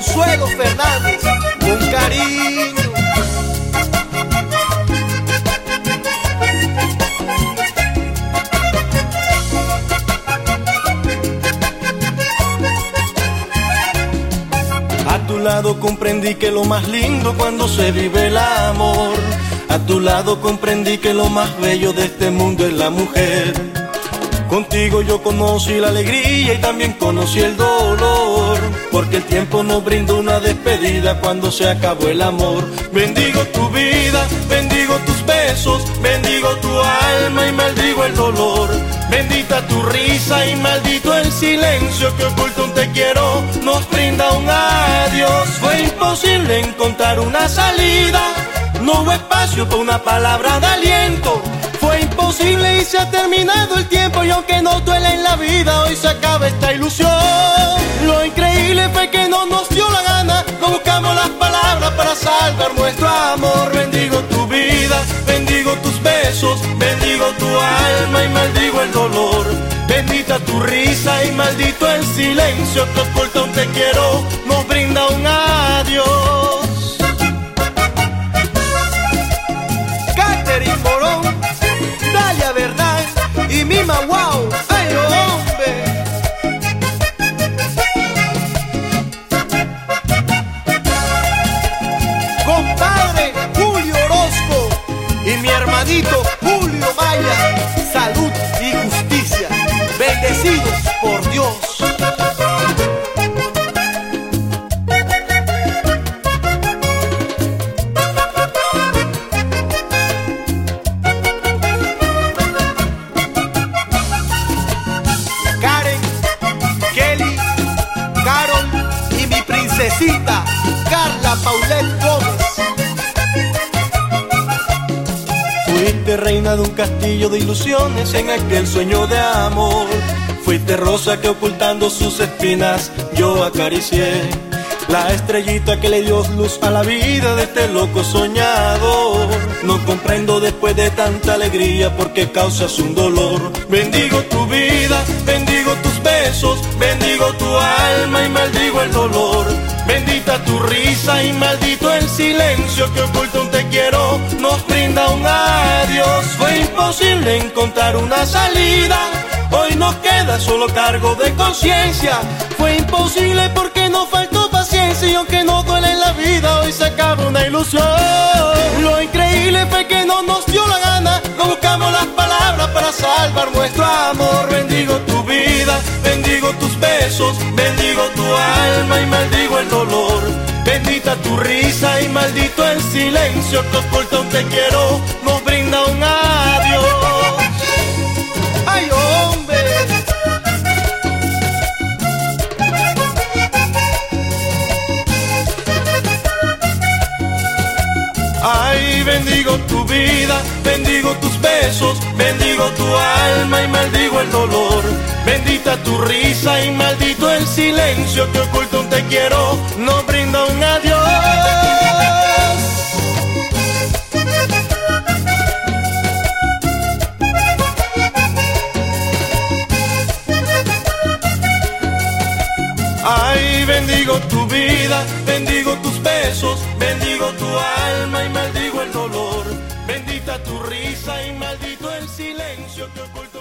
Consuelo Fernández, con cariño. A tu lado comprendí que lo más lindo cuando se vive el amor. A tu lado comprendí que lo más bello de este mundo es la mujer. Contigo yo conocí la alegría y también conocí el dolor, porque el tiempo nos brindó una despedida cuando se acabó el amor. Bendigo tu vida, bendigo tus besos, bendigo tu alma y maldigo el dolor. Bendita tu risa y maldito el silencio que oculta un te quiero, nos brinda un adiós. Fue imposible encontrar una salida, no hubo espacio para una palabra de aliento. Fue imposible y se ha terminado el tiempo, y aunque no duele en la vida, hoy se acaba esta ilusión. Lo increíble fue que no nos dio la gana, no buscamos las palabras para salvar nuestro amor. Bendigo tu vida, bendigo tus besos, bendigo tu alma y maldigo el dolor. Bendita tu risa y maldito el silencio que oculta un te quiero, nos brinda un adiós. Catherine Morón, Dalia Verdad y Mima Wow. ¡Ay, hombre! Compadre Julio Orozco y mi hermanito Julio Maya. Salud y justicia, bendecidos por Dios. Karen, Kelly, Carol y mi princesita Carla Paulette Gómez. Fuiste reina de un castillo de ilusiones en aquel sueño de amor. Fuiste rosa que ocultando sus espinas yo acaricié. La estrellita que le dio luz a la vida de este loco soñador. No comprendo después de tanta alegría por qué causas un dolor. Bendigo tu vida, bendigo tus besos, bendigo tu alma y maldigo el dolor. Bendita tu risa y maldito el silencio que oculta un te quiero, nos brinda un adiós. Fue imposible encontrar una salida, hoy nos queda solo cargo de conciencia. Fue imposible porque nos faltó paciencia, y aunque no duele en la vida, hoy se acaba una ilusión. Lo increíble fue que no nos dio la gana, no buscamos las palabras para salvar nuestro amor. Bendigo tu vida, bendigo tus besos, bendigo tu alma y maldigo el dolor. Bendita tu risa y maldito el silencio que oculta un te quiero, nos brinda un adiós. ¡Ay, hombre! Ay, bendigo tu vida, bendigo tus besos, bendigo tu alma y maldigo el dolor. Bendita tu risa y maldito el silencio que oculta un te quiero, nos brinda un adiós. Ay, bendigo tu vida, bendigo tus besos, bendigo tu alma y maldigo el dolor. Bendita tu risa y maldito el silencio que oculta.